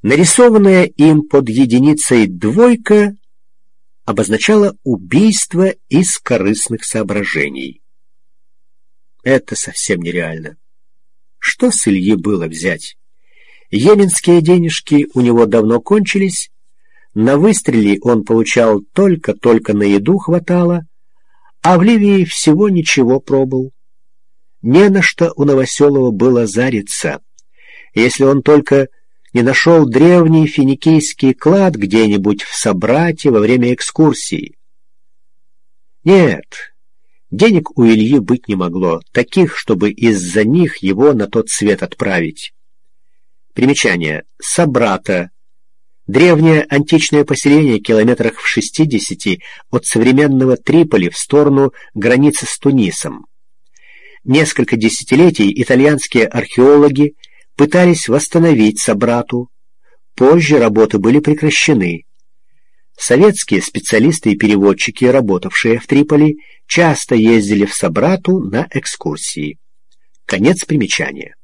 Нарисованная им под единицей двойка обозначала убийство из корыстных соображений. Это совсем нереально. Что с Ильи было взять? Йеменские денежки у него давно кончились, на выстреле он получал только на еду хватало, а в Ливии всего ничего пробыл. Не на что у Новоселова было зариться, если он только не нашел древний финикийский клад где-нибудь в Собрате во время экскурсии. Нет, денег у Ильи быть не могло, таких, чтобы из-за них его на тот свет отправить. Примечание. Собрата. Древнее античное поселение километрах в 60 от современного Триполи в сторону границы с Тунисом. Несколько десятилетий итальянские археологи пытались восстановить Собрату. Позже работы были прекращены. Советские специалисты и переводчики, работавшие в Триполи, часто ездили в Собрату на экскурсии. Конец примечания.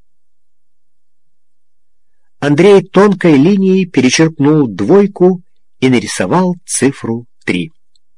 Андрей тонкой линией перечеркнул двойку и нарисовал цифру 3.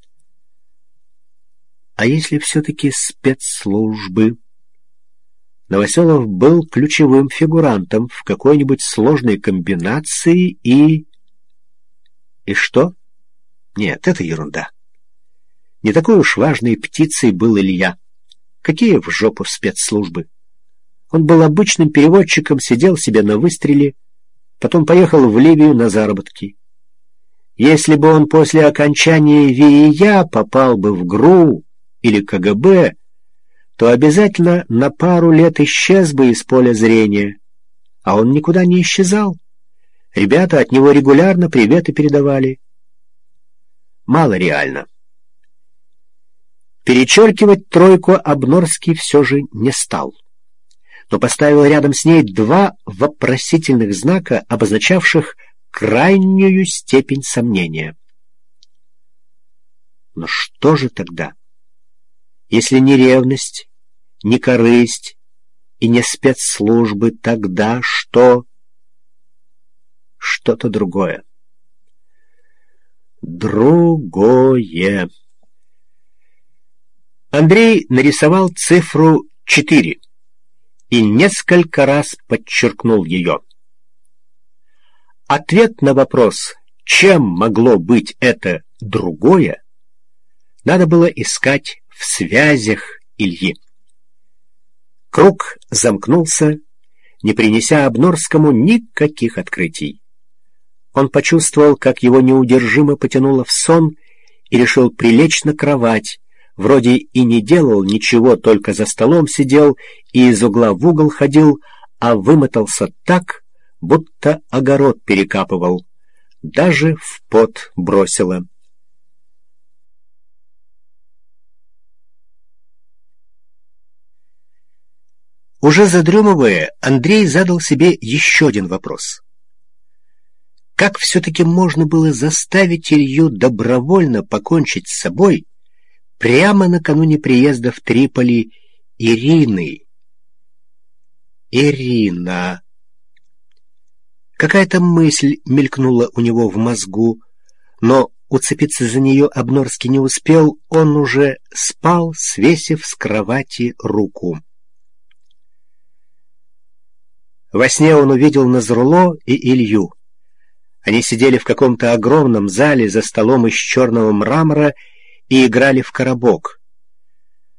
А если все-таки спецслужбы? Новоселов был ключевым фигурантом в какой-нибудь сложной комбинации и... И что? Нет, это ерунда. Не такой уж важной птицей был Илья. Какие в жопу спецслужбы? Он был обычным переводчиком, сидел себе на выстреле, потом поехал в Ливию на заработки. Если бы он после окончания ВИЯ попал бы в ГРУ или КГБ, то обязательно на пару лет исчез бы из поля зрения. А он никуда не исчезал. Ребята от него регулярно приветы передавали. Мало реально. Перечеркивать тройку Обнорский все же не стал, но поставил рядом с ней 2 вопросительных знака, обозначавших крайнюю степень сомнения. Но что же тогда? Если не ревность, не корысть и не спецслужбы, тогда что? Что-то другое. Другое. Андрей нарисовал цифру 4 и несколько раз подчеркнул ее. Ответ на вопрос, чем могло быть это другое, надо было искать в связях Ильи. Круг замкнулся, не принеся Обнорскому никаких открытий. Он почувствовал, как его неудержимо потянуло в сон, и решил прилечь на кровать. Вроде и не делал ничего, только за столом сидел и из угла в угол ходил, а вымотался так, будто огород перекапывал. Даже в пот бросило. Уже задремывая, Андрей задал себе еще один вопрос. Как все-таки можно было заставить Илью добровольно покончить с собой прямо накануне приезда в Триполи Ирины? Ирина. Какая-то мысль мелькнула у него в мозгу, но уцепиться за нее Обнорский не успел, он уже спал, свесив с кровати руку. Во сне он увидел Назрулло и Илью. Они сидели в каком-то огромном зале за столом из черного мрамора и играли в коробок.